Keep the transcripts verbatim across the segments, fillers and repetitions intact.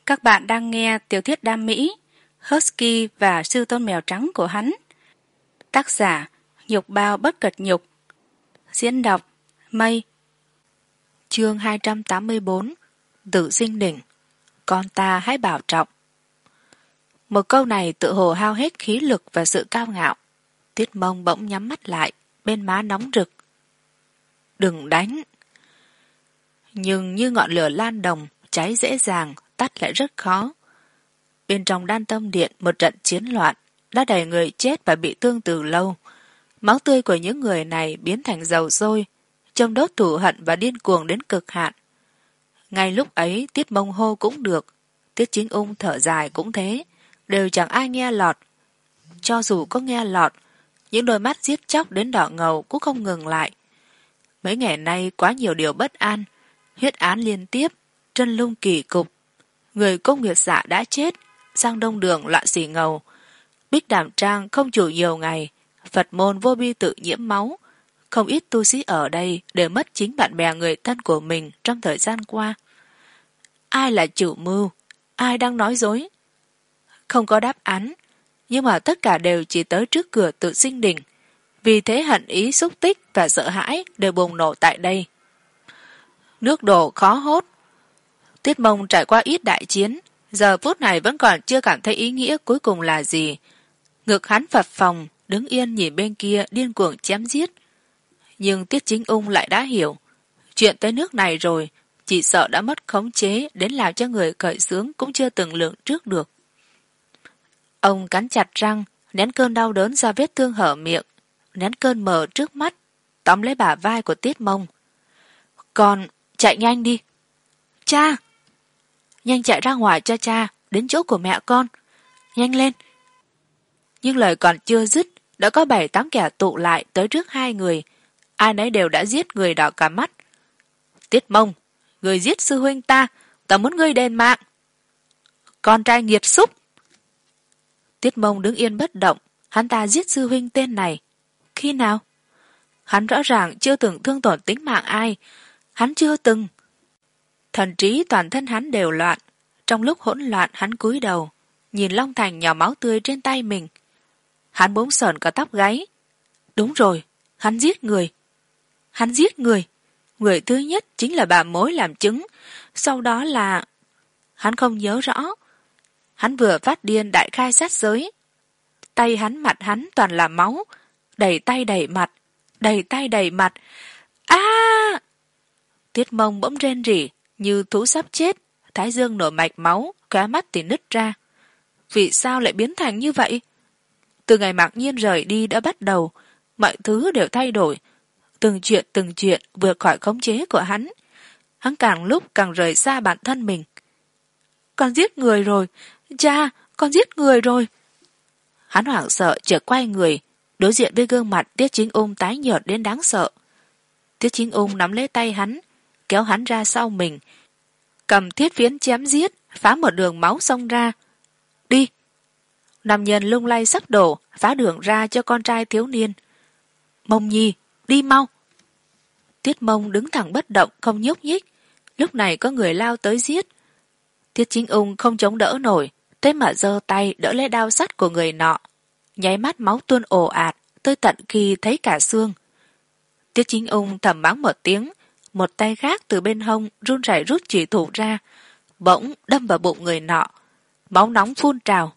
Các bạn đang nghe tiểu thuyết đam mỹ Husky và Sư Tôn Mèo Trắng của hắn. Tác giả Nhục Bao Bất Cật Nhục. Diễn đọc Mây. Chương hai trăm tám mươi bốn. Tự sinh đỉnh. Con ta hãy bảo trọng. Một câu này tự hồ hao hết khí lực và sự cao ngạo. Tiết Mông bỗng nhắm mắt lại, bên má nóng rực. Đừng đánh. Nhưng như ngọn lửa lan đồng, cháy dễ dàng, tắt lại rất khó. Bên trong Đan Tâm Điện một trận chiến loạn, đã đầy người chết và bị thương từ lâu. Máu tươi của những người này biến thành dầu sôi, trông đốt thù hận và điên cuồng đến cực hạn. Ngay lúc ấy Tiết Mông hô cũng được, Tiết Chính Ung thở dài cũng thế, đều chẳng ai nghe lọt. Cho dù có nghe lọt, những đôi mắt giết chóc đến đỏ ngầu cũng không ngừng lại. Mấy ngày nay quá nhiều điều bất an, huyết án liên tiếp, trân lung kỳ cục. Người Cung Nguyệt Dạ đã chết, Giang Đông Đường loạn xỉ ngầu, Bích Đàm Trang không chủ nhiều ngày, Phật môn vô bi tự nhiễm máu. Không ít tu sĩ ở đây đều mất chính bạn bè người thân của mình trong thời gian qua. Ai là chủ mưu? Ai đang nói dối? Không có đáp án, nhưng mà tất cả đều chỉ tới trước cửa Tự Sinh Đỉnh. Vì thế hận ý, xúc tích và sợ hãi đều bùng nổ tại đây. Nước đổ khó hốt. Tiết Mông trải qua ít đại chiến, giờ phút này vẫn còn chưa cảm thấy ý nghĩa cuối cùng là gì. Ngực hắn phập phồng, đứng yên nhìn bên kia điên cuồng chém giết. Nhưng Tiết Chính Ung lại đã hiểu, chuyện tới nước này rồi, chỉ sợ đã mất khống chế đến làm cho người cởi xướng cũng chưa từng lượng trước được. Ông cắn chặt răng, nén cơn đau đớn do vết thương hở miệng, nén cơn mờ trước mắt, tóm lấy bả vai của Tiết Mông. Con, chạy nhanh đi. Cha! Nhanh chạy ra ngoài cho cha, đến chỗ của mẹ con. Nhanh lên! Nhưng lời còn chưa dứt, đã có bảy tám kẻ tụ lại tới trước hai người. Ai nấy đều đã giết người đỏ cả mắt. Tiết Mông, người giết sư huynh ta, ta muốn ngươi đền mạng. Con trai nghiệt xúc! Tiết Mông đứng yên bất động, hắn ta giết sư huynh tên này. Khi nào? Hắn rõ ràng chưa từng thương tổn tính mạng ai. Hắn chưa từng. Thần trí toàn thân hắn đều loạn. Trong lúc hỗn loạn hắn cúi đầu, nhìn Long Thành nhỏ máu tươi trên tay mình. Hắn bỗng sởn cả tóc gáy. Đúng rồi, hắn giết người. Hắn giết người. Người thứ nhất chính là bà mối làm chứng. Sau đó là... Hắn không nhớ rõ. Hắn vừa phát điên đại khai sát giới. Tay hắn mặt hắn toàn là máu. Đầy tay đầy mặt. Đầy tay đầy mặt. A! À! Tiết Mông bỗng rên rỉ như thú sắp chết, thái dương nổi mạch máu, khóe mắt thì nứt ra. Vì sao lại biến thành như vậy? Từ ngày Mạc Nhiên rời đi đã bắt đầu, mọi thứ đều thay đổi. Từng chuyện từng chuyện vượt khỏi khống chế của hắn. Hắn càng lúc càng rời xa bản thân mình. Con giết người rồi, cha, con giết người rồi. Hắn hoảng sợ chợt quay người, đối diện với gương mặt Tiết Chính Ung tái nhợt đến đáng sợ. Tiết Chính Ung nắm lấy tay hắn, kéo hắn ra sau mình, cầm thiết phiến chém giết, phá một đường máu xông ra. Đi! Nam nhân lung lay sắp đổ, phá đường ra cho con trai thiếu niên. Mông Nhi, đi mau! Tiết Mông đứng thẳng bất động, không nhúc nhích. Lúc này có người lao tới giết. Tiết Chính Ung không chống đỡ nổi, thế mà giơ tay đỡ lấy đao sắt của người nọ. Nháy mắt máu tuôn ồ ạt, tới tận khi thấy cả xương. Tiết Chính Ung thầm mắng một tiếng, một tay khác từ bên hông run rẩy rút chủy thủ ra, bỗng đâm vào bụng người nọ. Máu nóng phun trào.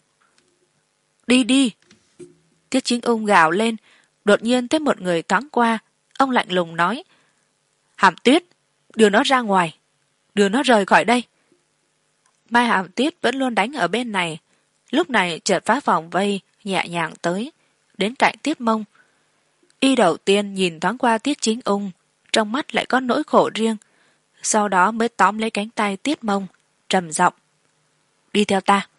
Đi đi! Tiết Chính Ung gào lên, đột nhiên thấy một người thoáng qua, ông lạnh lùng nói. Hàm Tuyết, đưa nó ra ngoài, đưa nó rời khỏi đây. Mai Hàm Tuyết vẫn luôn đánh ở bên này, lúc này chợt phá vòng vây, nhẹ nhàng tới, đến cạnh Tiết Mông. Y đầu tiên nhìn thoáng qua Tiết Chính Ung, trong mắt lại có nỗi khổ riêng, sau đó mới tóm lấy cánh tay Tiết Mông, trầm giọng. Đi theo ta.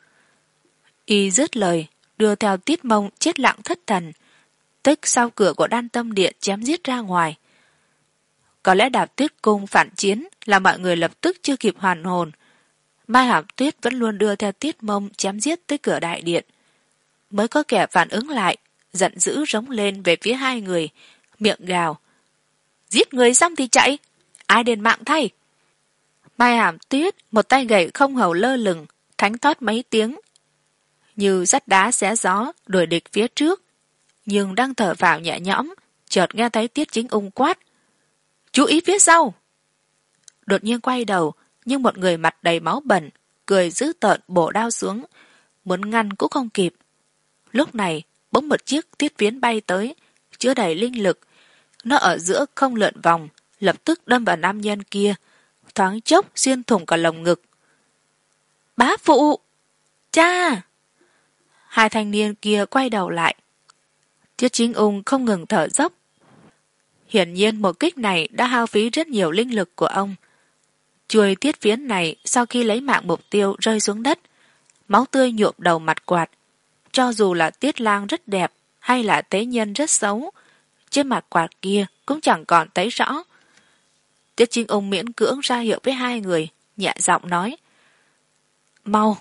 Y dứt lời, đưa theo Tiết Mông chết lặng thất thần, tức sau cửa của Đan Tâm Điện chém giết ra ngoài. Có lẽ Đạp Tuyết Cung phản chiến là mọi người lập tức chưa kịp hoàn hồn. Mai Hàm Tuyết vẫn luôn đưa theo Tiết Mông chém giết tới cửa đại điện. Mới có kẻ phản ứng lại, giận dữ rống lên về phía hai người, miệng gào. Giết người xong thì chạy, ai đền mạng thay? Mai Hàm Tuyết một tay gậy không hầu lơ lửng, thánh thót mấy tiếng, như dắt đá xé gió đuổi địch phía trước, nhưng đang thở vào nhẹ nhõm, chợt nghe thấy Tiết Chính Ung quát: "Chú ý phía sau!" Đột nhiên quay đầu, nhưng một người mặt đầy máu bẩn, cười dữ tợn bổ đao xuống, muốn ngăn cũng không kịp. Lúc này, bỗng một chiếc thiết phiến bay tới, chứa đầy linh lực. Nó ở giữa không lượn vòng, lập tức đâm vào nam nhân kia, thoáng chốc xuyên thủng cả lồng ngực. "Bá phụ! Cha!" Hai thanh niên kia quay đầu lại. Tiết Chính Ung không ngừng thở dốc. Hiển nhiên một kích này đã hao phí rất nhiều linh lực của ông. Chuôi thiết phiến này sau khi lấy mạng mục tiêu rơi xuống đất, máu tươi nhuộm đầu mặt quạt. Cho dù là Tiết Lang rất đẹp hay là tế nhân rất xấu, trên mặt quạt kia cũng chẳng còn thấy rõ. Tiết Chính Ung miễn cưỡng ra hiệu với hai người, nhẹ giọng nói: "Mau!"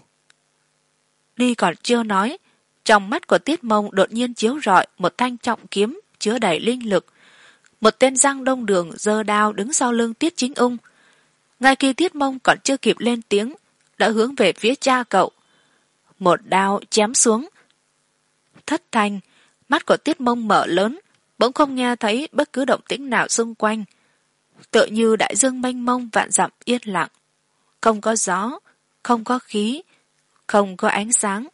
Đi còn chưa nói, trong mắt của Tiết Mông đột nhiên chiếu rọi một thanh trọng kiếm chứa đầy linh lực. Một tên Giang Đông Đường giơ đao đứng sau lưng Tiết Chính Ung. Ngay khi Tiết Mông còn chưa kịp lên tiếng, đã hướng về phía cha cậu. Một đao chém xuống. Thất thanh, mắt của Tiết Mông mở lớn, bỗng không nghe thấy bất cứ động tĩnh nào xung quanh. Tựa như đại dương mênh mông vạn dặm yên lặng. Không có gió, không có khí, không có ánh sáng.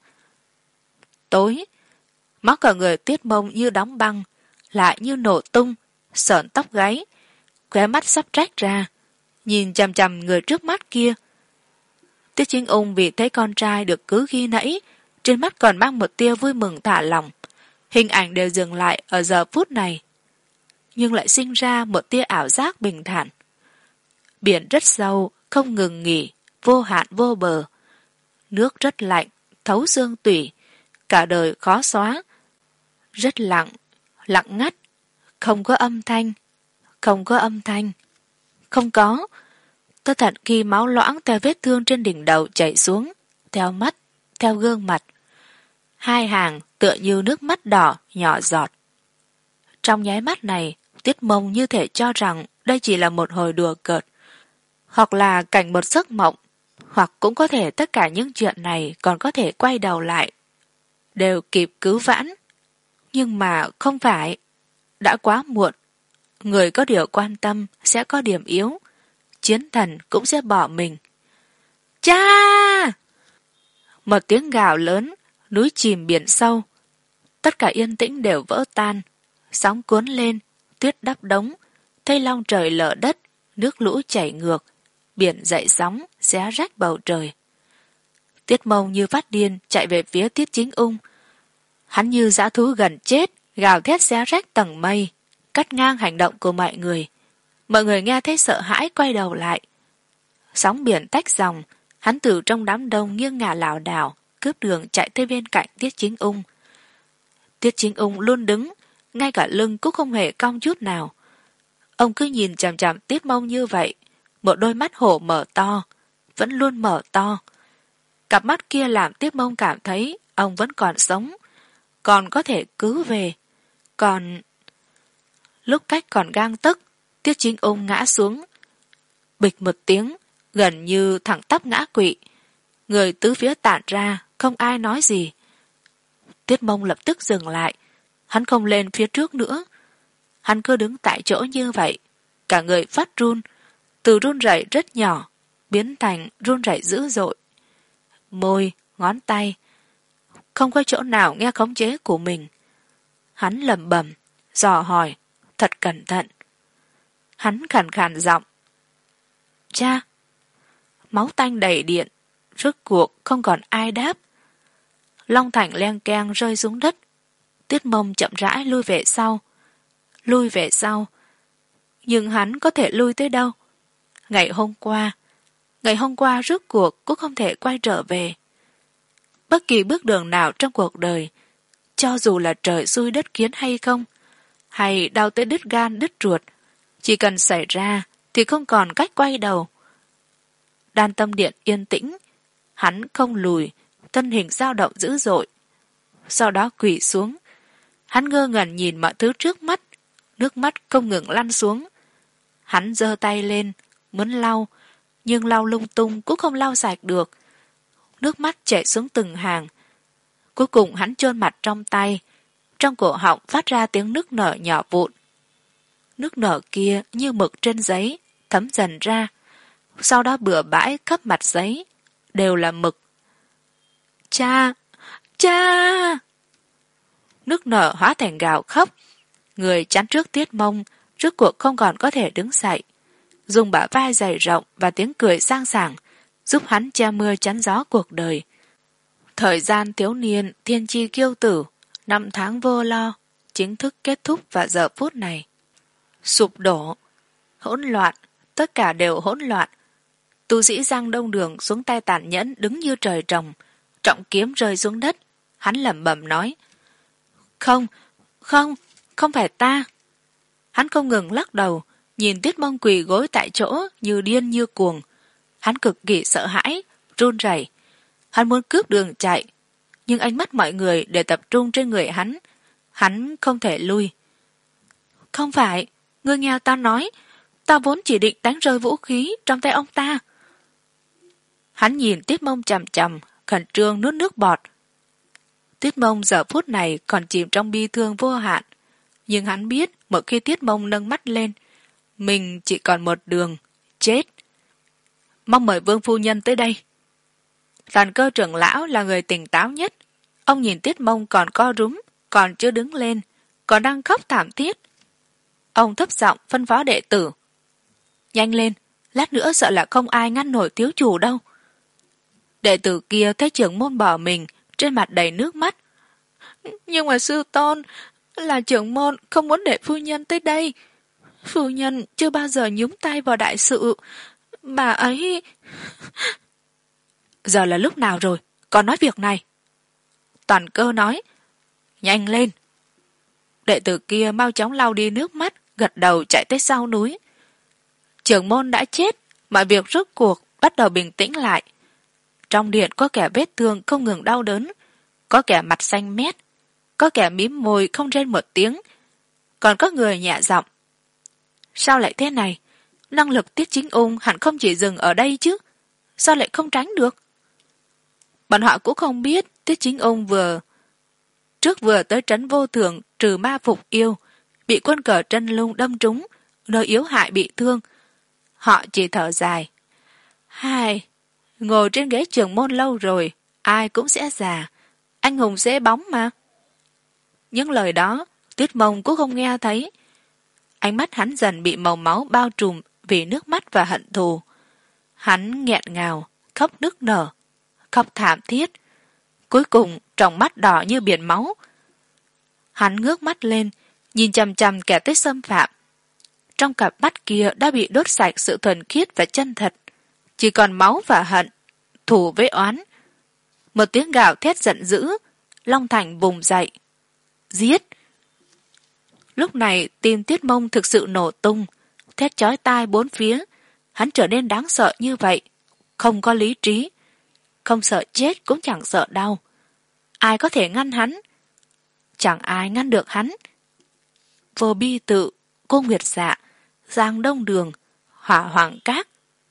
Tối, mắt cả người Tiết Mông như đóng băng, lại như nổ tung, sởn tóc gáy, khóe mắt sắp rách ra, nhìn chằm chằm người trước mắt kia. Tiết Chính Ung vì thấy con trai được cứu khi nãy, trên mắt còn mang một tia vui mừng thả lỏng. Hình ảnh đều dừng lại ở giờ phút này, nhưng lại sinh ra một tia ảo giác bình thản. Biển rất sâu, không ngừng nghỉ, vô hạn vô bờ. Nước rất lạnh, thấu xương tủy, cả đời khó xóa. Rất lặng, lặng ngắt, không có âm thanh, không có âm thanh, không có. Tất thận khi máu loãng theo vết thương trên đỉnh đầu chảy xuống, theo mắt, theo gương mặt. Hai hàng tựa như nước mắt đỏ nhỏ giọt. Trong nháy mắt này, Tiết Mông như thể cho rằng đây chỉ là một hồi đùa cợt, hoặc là cảnh một giấc mộng, hoặc cũng có thể tất cả những chuyện này còn có thể quay đầu lại, đều kịp cứu vãn. Nhưng mà không phải, đã quá muộn. Người có điều quan tâm sẽ có điểm yếu, chiến thần cũng sẽ bỏ mình. Cha! Một tiếng gào lớn, núi chìm biển sâu. Tất cả yên tĩnh đều vỡ tan, sóng cuốn lên, tuyết đắp đống, thây long trời lở đất, nước lũ chảy ngược, biển dậy sóng, xé rách bầu trời. Tiết Mông như phát điên chạy về phía Tiết Chính Ung. Hắn như dã thú gần chết, gào thét xé rách tầng mây, cắt ngang hành động của mọi người. Mọi người nghe thấy sợ hãi quay đầu lại. Sóng biển tách dòng, hắn từ trong đám đông nghiêng ngả lảo đảo, cướp đường chạy tới bên cạnh Tiết Chính Ung. Tiết Chính Ung luôn đứng, ngay cả lưng cũng không hề cong chút nào. Ông cứ nhìn chằm chằm Tiết Mông như vậy, một đôi mắt hổ mở to, vẫn luôn mở to. Cặp mắt kia làm Tiết Mông cảm thấy ông vẫn còn sống, còn có thể cứu về. Còn... Lúc cách còn gang tấc, Tiết Chính Ung ngã xuống. Bịch một tiếng, gần như thẳng tắp ngã quỵ. Người tứ phía tản ra, không ai nói gì. Tiết Mông lập tức dừng lại. Hắn không lên phía trước nữa. Hắn cứ đứng tại chỗ như vậy. Cả người phát run, từ run rẩy rất nhỏ, biến thành run rẩy dữ dội. Môi, ngón tay, không có chỗ nào nghe khống chế của mình. Hắn lẩm bẩm, dò hỏi, thật cẩn thận. Hắn khàn khàn giọng. Cha! Máu tanh đầy điện, rốt cuộc không còn ai đáp. Long Thành leng keng rơi xuống đất. Tiết Mông chậm rãi lui về sau. Lui về sau. Nhưng hắn có thể lui tới đâu? Ngày hôm qua, ngày hôm qua rốt cuộc cũng không thể quay trở về. Bất kỳ bước đường nào trong cuộc đời, cho dù là trời xui đất kiến hay không, hay đau tới đứt gan đứt ruột, chỉ cần xảy ra thì không còn cách quay đầu. Đan tâm điện yên tĩnh, hắn không lùi, thân hình dao động dữ dội. Sau đó quỳ xuống, hắn ngơ ngẩn nhìn mọi thứ trước mắt, nước mắt không ngừng lăn xuống. Hắn giơ tay lên, muốn lau, nhưng lau lung tung cũng không lau sạch được. nước mắt chảy xuống từng hàng. Cuối cùng hắn chôn mặt trong tay, trong cổ họng phát ra tiếng nức nở nhỏ vụn. Nước nở kia như mực trên giấy, thấm dần ra, sau đó bừa bãi khắp mặt giấy, đều là mực. Cha! Cha! Nước nở hóa thành gào khóc. Người chắn trước Tiết Mông, rốt cuộc không còn có thể đứng dậy. Dùng bả vai dày rộng và tiếng cười sang sảng, giúp hắn che mưa chắn gió cuộc đời. Thời gian thiếu niên, thiên chi kiêu tử, năm tháng vô lo, chính thức kết thúc vào giờ phút này. Sụp đổ, hỗn loạn, tất cả đều hỗn loạn. Tu sĩ Giang Đông Đường xuống tay tàn nhẫn đứng như trời trồng, trọng kiếm rơi xuống đất. Hắn lẩm bẩm nói: Không, không, không phải ta. Hắn không ngừng lắc đầu, nhìn Tiết Mông quỳ gối tại chỗ như điên như cuồng. Hắn cực kỳ sợ hãi, run rẩy. Hắn muốn cướp đường chạy, nhưng ánh mắt mọi người đều tập trung trên người hắn. Hắn không thể lui. Không phải, ngươi nghe ta nói, ta vốn chỉ định đánh rơi vũ khí trong tay ông ta. Hắn nhìn Tiết Mông chằm chằm, khẩn trương nuốt nước bọt. Tiết Mông giờ phút này còn chìm trong bi thương vô hạn, nhưng hắn biết một khi Tiết Mông nâng mắt lên, mình chỉ còn một đường, chết. Mong mời Vương phu nhân tới đây. Tàn Cơ trưởng lão là người tỉnh táo nhất. Ông nhìn Tiết Mông còn co rúm, còn chưa đứng lên, còn đang khóc thảm thiết. Ông thấp giọng phân phó đệ tử: Nhanh lên, lát nữa sợ là không ai ngăn nổi thiếu chủ đâu. Đệ tử kia thấy trưởng môn bỏ mình, trên mặt đầy nước mắt. Nhưng mà sư tôn, là trưởng môn không muốn để phu nhân tới đây. Phu nhân chưa bao giờ nhúng tay vào đại sự. Bà ấy... Giờ là lúc nào rồi, còn nói việc này? Toàn Cơ nói: Nhanh lên. Đệ tử kia mau chóng lau đi nước mắt, gật đầu chạy tới sau núi. Trưởng môn đã chết, mọi việc rốt cuộc bắt đầu bình tĩnh lại. Trong điện có kẻ vết thương không ngừng đau đớn, có kẻ mặt xanh mét, có kẻ mím môi không rên một tiếng, còn có người nhẹ giọng: Sao lại thế này? Năng lực Tiết Chính Ung hẳn không chỉ dừng ở đây chứ, sao lại không tránh được? Bọn họ cũng không biết Tiết Chính Ung vừa trước vừa tới trấn Vô Thường trừ ma phục yêu, bị quân cờ Trân Lung đâm trúng, nơi yếu hại bị thương. Họ chỉ thở dài: Hai, ngồi trên ghế trưởng môn lâu rồi, ai cũng sẽ già, anh hùng dễ bóng mà. Những lời đó Tiết Mông cũng không nghe thấy. Ánh mắt hắn dần bị màu máu bao trùm vì nước mắt và hận thù. Hắn nghẹn ngào, khóc nức nở, khóc thảm thiết. Cuối cùng tròng mắt đỏ như biển máu. Hắn ngước mắt lên, nhìn chằm chằm kẻ tới xâm phạm. Trong cặp mắt kia đã bị đốt sạch sự thuần khiết và chân thật, chỉ còn máu và hận, thù với oán. Một tiếng gào thét giận dữ, Long Thành vùng dậy: Giết! Lúc này tim Tiết Mông thực sự nổ tung, thét chói tai bốn phía. Hắn trở nên đáng sợ như vậy, không có lý trí, không sợ chết cũng chẳng sợ đau. Ai có thể ngăn hắn? Chẳng ai ngăn được hắn. Vô Bi Tự, Cô Nguyệt Dạ, Giang Đông Đường, Hỏa Hoàng Các.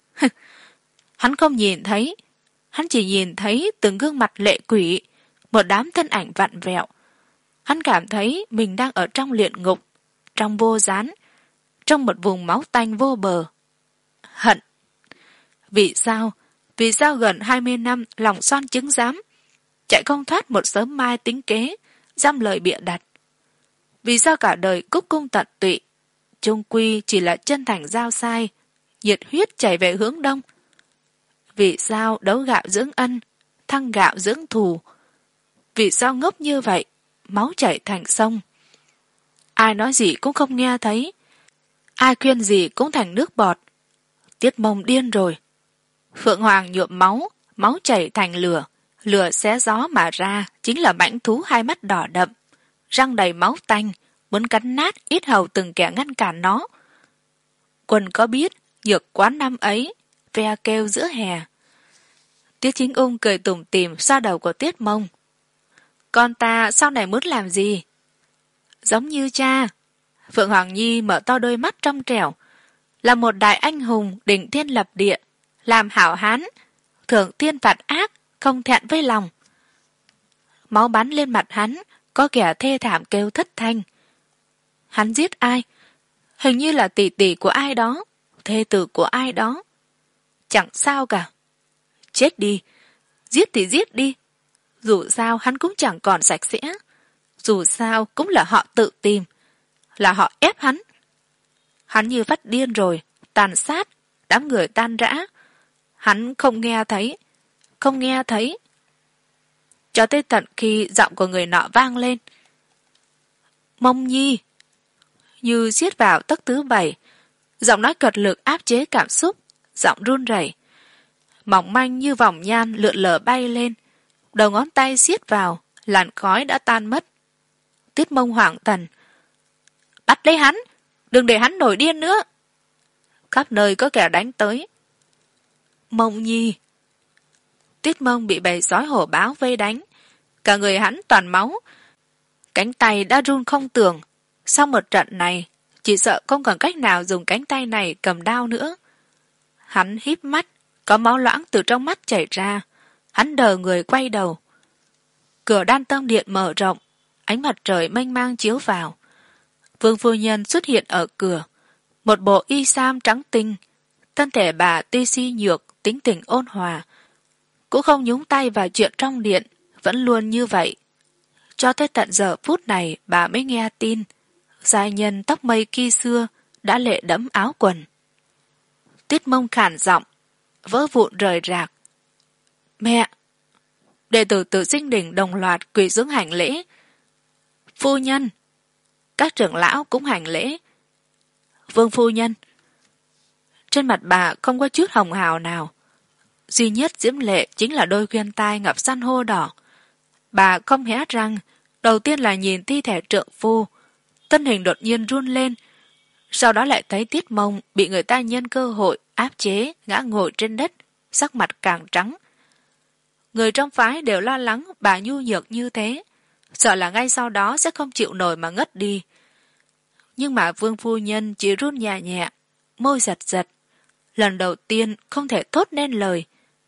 Hắn không nhìn thấy, hắn chỉ nhìn thấy từng gương mặt lệ quỷ, một đám thân ảnh vặn vẹo. Hắn cảm thấy mình đang ở trong luyện ngục, trong vô gián, trong một vùng máu tanh vô bờ. Hận. Vì sao? Vì sao gần hai mươi năm lòng son chứng giám, chạy không thoát một sớm mai tính kế, dăm lời bịa đặt? Vì sao cả đời cúc cung tận tụy, chung quy chỉ là chân thành giao sai, nhiệt huyết chảy về hướng đông? Vì sao đấu gạo dưỡng ân, thăng gạo dưỡng thù? Vì sao ngốc như vậy, máu chảy thành sông? Ai nói gì cũng không nghe thấy, ai khuyên gì cũng thành nước bọt. Tiết Mông điên rồi. Phượng Hoàng nhuộm máu, máu chảy thành lửa, lửa xé gió mà ra chính là mãnh thú hai mắt đỏ đậm, răng đầy máu tanh, muốn cắn nát ít hầu từng kẻ ngăn cản nó. Quân có biết nhược quán năm ấy ve kêu giữa hè. Tiết Chính Ung cười tủm tỉm xoa đầu của Tiết Mông: Con ta sau này muốn làm gì? Giống như cha. Phượng Hoàng Nhi mở to đôi mắt trong trẻo, là một đại anh hùng đỉnh thiên lập địa, làm hảo hán, thượng thiên phạt ác, không thẹn với lòng. Máu bắn lên mặt hắn, có kẻ thê thảm kêu thất thanh. Hắn giết ai? Hình như là tỷ tỷ của ai đó, thê tử của ai đó. Chẳng sao cả. Chết đi, giết thì giết đi. Dù sao hắn cũng chẳng còn sạch sẽ. Dù sao cũng là họ tự tìm, là họ ép hắn. Hắn như phát điên rồi, tàn sát, đám người tan rã. Hắn không nghe thấy, không nghe thấy. Cho tới tận khi giọng của người nọ vang lên. Mông Nhi! Như siết vào tấc thứ bảy, giọng nói cật lực áp chế cảm xúc, giọng run rẩy, mỏng manh như vòng nhan lượn lờ bay lên, đầu ngón tay siết vào, làn khói đã tan mất. Tiết Mông hoảng thần. Bắt lấy hắn, đừng để hắn nổi điên nữa. Khắp nơi có kẻ đánh tới. Mông Nhi! Tiết Mông bị bầy sói hổ báo vây đánh, cả người hắn toàn máu, cánh tay đã run không tưởng. Sau một trận này, chỉ sợ không còn cách nào dùng cánh tay này cầm đao nữa. Hắn híp mắt, có máu loãng từ trong mắt chảy ra. Hắn đờ người quay đầu. Cửa Đan Tâm Điện mở rộng, ánh mặt trời mênh mang chiếu vào. Vương phu nhân xuất hiện ở cửa, một bộ y sam trắng tinh. Thân thể bà tuy suy nhược, tính tình ôn hòa, cũng không nhúng tay vào chuyện trong điện, vẫn luôn như vậy. Cho tới tận giờ phút này bà mới nghe tin giai nhân tóc mây khi xưa đã lệ đẫm áo quần. Tiết Mông khản giọng, vỡ vụn rời rạc. Mẹ! Đệ tử Tử Sinh Đỉnh đồng loạt quỳ xuống hành lễ. Phu nhân! Các trưởng lão cũng hành lễ. Vương phu nhân! Trên mặt bà không có chút hồng hào nào. Duy nhất diễm lệ chính là đôi khuyên tai ngập san hô đỏ. Bà không hé răng, đầu tiên là nhìn thi thể trượng phu. Thân hình đột nhiên run lên, sau đó lại thấy Tiết Mông bị người ta nhân cơ hội áp chế, ngã ngồi trên đất, sắc mặt càng trắng. Người trong phái đều lo lắng bà nhu nhược như thế, sợ là ngay sau đó sẽ không chịu nổi mà ngất đi. Nhưng mà Vương phu nhân chỉ run nhẹ nhẹ, môi giật giật, lần đầu tiên không thể thốt nên lời.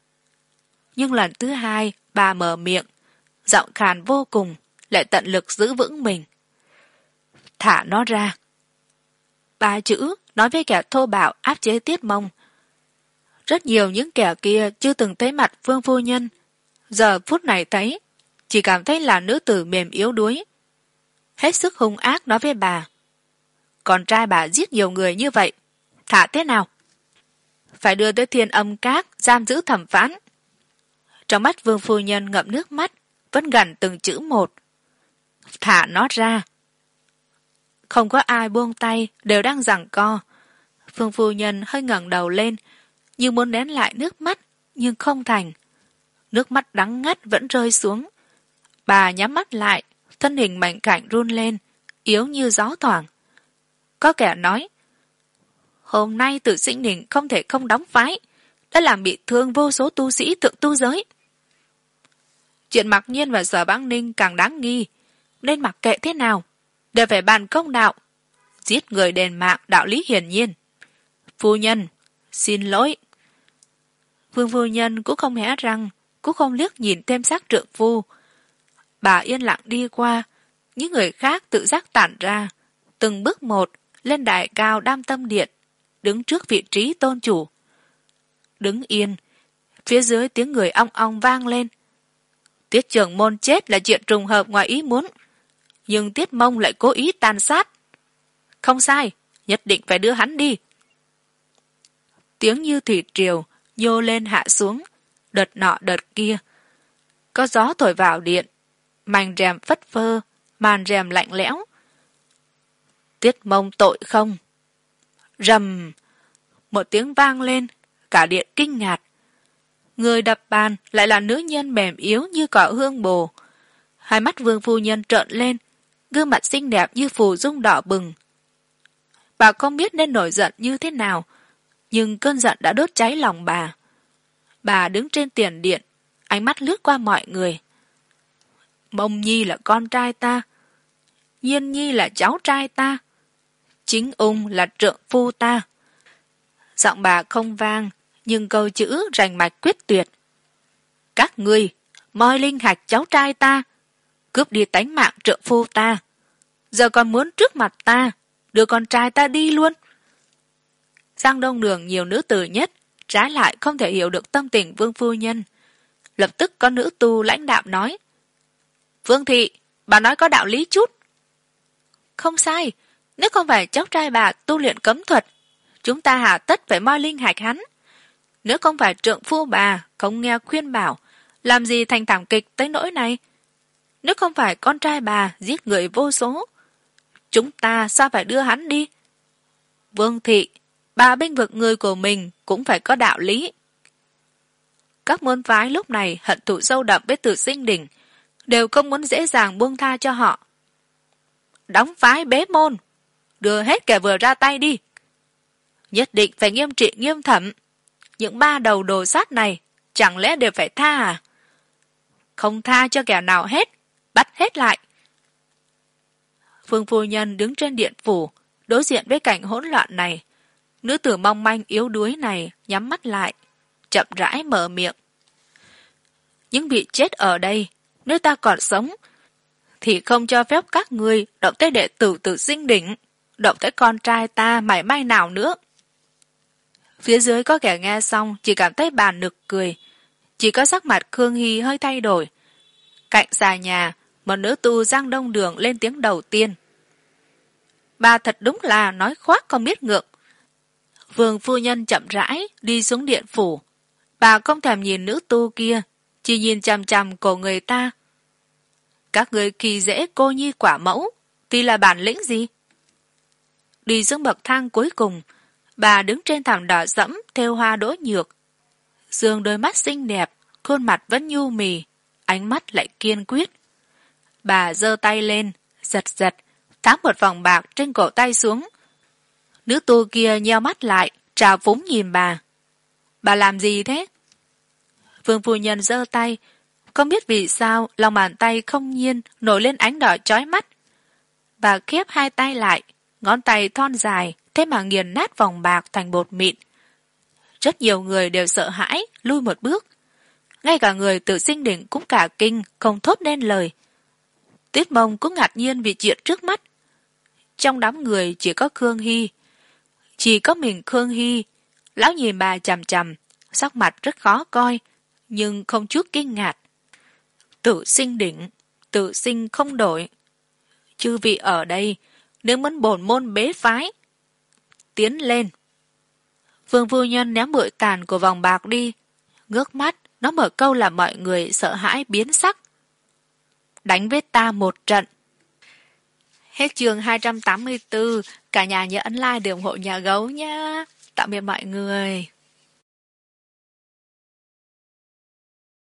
Nhưng lần thứ hai bà mở miệng, giọng khàn vô cùng, lại tận lực giữ vững mình. Thả nó ra. Ba chữ nói với kẻ thô bạo áp chế Tiết Mông. Rất nhiều những kẻ kia chưa từng thấy mặt Vương phu nhân, giờ phút này thấy, chỉ cảm thấy là nữ tử mềm yếu đuối. Hết sức hung ác nói với bà. Con trai bà giết nhiều người như vậy, thả thế nào? Phải đưa tới Thiên Âm Các giam giữ thẩm phán. Trong mắt Vương phu nhân ngậm nước mắt, vẫn gằn từng chữ một. Thả nó ra. Không có ai buông tay, đều đang giằng co. Vương phu nhân hơi ngẩng đầu lên, như muốn nén lại nước mắt, nhưng không thành. Nước mắt đắng ngắt vẫn rơi xuống. Bà nhắm mắt lại, thân hình mảnh khảnh run lên, yếu như gió thoảng. Có kẻ nói, hôm nay Tử Sinh Đỉnh không thể không đóng phái, đã làm bị thương vô số tu sĩ thượng tu giới. Chuyện Mặc Nhiên và Sở Băng Ninh càng đáng nghi, nên mặc kệ thế nào, đều phải bàn công đạo, giết người đền mạng đạo lý hiển nhiên. Phu nhân, xin lỗi. Vương phu nhân cũng không hé răng, cũng không liếc nhìn thêm xác trượng phu. Bà yên lặng đi qua, những người khác tự giác tản ra, từng bước một lên đài cao Đam Tâm Điện, đứng trước vị trí tôn chủ. Đứng yên, phía dưới tiếng người ong ong vang lên. Tiết trưởng môn chết là chuyện trùng hợp ngoài ý muốn, nhưng Tiết Mông lại cố ý tàn sát. Không sai, nhất định phải đưa hắn đi. Tiếng như thủy triều nhô lên hạ xuống, đợt nọ đợt kia. Có gió thổi vào điện, màn rèm phất phơ, màn rèm lạnh lẽo. Tiết Mông tội không? Rầm! Một tiếng vang lên, cả điện kinh ngạc. Người đập bàn lại là nữ nhân mềm yếu như cỏ hương bồ. Hai mắt Vương phu nhân trợn lên, gương mặt xinh đẹp như phù dung đỏ bừng. Bà không biết nên nổi giận như thế nào, nhưng cơn giận đã đốt cháy lòng bà. Bà đứng trên tiền điện, ánh mắt lướt qua mọi người. Mông Nhi là con trai ta, Nhiên Nhi là cháu trai ta, Chính Ung là trượng phu ta. Giọng bà không vang, nhưng câu chữ rành mạch quyết tuyệt. Các ngươi, moi linh hạch cháu trai ta, cướp đi tánh mạng trượng phu ta. Giờ còn muốn trước mặt ta, đưa con trai ta đi luôn. Giang Đông Đường nhiều nữ tử nhất, trái lại không thể hiểu được tâm tình Vương phu nhân. Lập tức có nữ tu lãnh đạm nói. Vương thị, bà nói có đạo lý chút. Không sai, nếu không phải cháu trai bà tu luyện cấm thuật, chúng ta hà tất phải moi linh hạch hắn. Nếu không phải trượng phu bà không nghe khuyên bảo, làm gì thành thảm kịch tới nỗi này. Nếu không phải con trai bà giết người vô số, chúng ta sao phải đưa hắn đi? Vương thị, bà bênh vực người của mình cũng phải có đạo lý. Các môn phái lúc này hận thù sâu đậm với Tử Sinh Đỉnh, đều không muốn dễ dàng buông tha cho họ. Đóng phái bế môn, đưa hết kẻ vừa ra tay đi. Nhất định phải nghiêm trị nghiêm thẩm. Những ba đầu đồ sát này chẳng lẽ đều phải tha à? Không tha cho kẻ nào hết, bắt hết lại. Phương phu nhân đứng trên điện phủ, đối diện với cảnh hỗn loạn này. Nữ tử mong manh yếu đuối này nhắm mắt lại, chậm rãi mở miệng. Những vị chết ở đây, nếu ta còn sống, thì không cho phép các ngươi động tới đệ tử Tử Sinh Đỉnh, động tới con trai ta mảy may nào nữa. Phía dưới có kẻ nghe xong chỉ cảm thấy bà nực cười, chỉ có sắc mặt Khương Hy hơi thay đổi. Cạnh xà nhà, một nữ tu Giang Đông Đường lên tiếng đầu tiên. Bà thật đúng là nói khoác không biết ngượng. Vương phu nhân chậm rãi đi xuống điện phủ. Bà không thèm nhìn nữ tu kia, chỉ nhìn chằm chằm cổ người ta. Các người kỳ dễ cô nhi quả mẫu, thì là bản lĩnh gì? Đi xuống bậc thang cuối cùng, bà đứng trên thảm đỏ sẫm thêu hoa đỗ nhược. Dương đôi mắt xinh đẹp, khuôn mặt vẫn nhu mì, ánh mắt lại kiên quyết. Bà giơ tay lên, giật giật, tháo một vòng bạc trên cổ tay xuống. Nữ tu kia nheo mắt lại, trào phúng nhìn bà. Bà làm gì thế? Vương phu nhân giơ tay, không biết vì sao lòng bàn tay không nhiên nổi lên ánh đỏ chói mắt. Bà khép hai tay lại, ngón tay thon dài, thế mà nghiền nát vòng bạc thành bột mịn. Rất nhiều người đều sợ hãi, lui một bước. Ngay cả người Tử Sinh Đỉnh cũng cả kinh, không thốt nên lời. Tuyết Mông cũng ngạc nhiên vì chuyện trước mắt. Trong đám người chỉ có Khương Hy. Chỉ có mình Khương Hy. Lão nhìn bà chằm chằm, sắc mặt rất khó coi, nhưng không chút kinh ngạc. Tử Sinh Đỉnh, Tử Sinh không đổi. Chư vị ở đây, nếu muốn bổn môn bế phái, tiến lên. Vương phu nhân ném bụi tàn của vòng bạc đi, ngước mắt, nó mở câu làm mọi người sợ hãi biến sắc. Đánh với ta một trận. Hết chương hai trăm tám mươi tư, cả nhà nhớ ấn like để ủng hộ nhà gấu nha. Tạm biệt mọi người.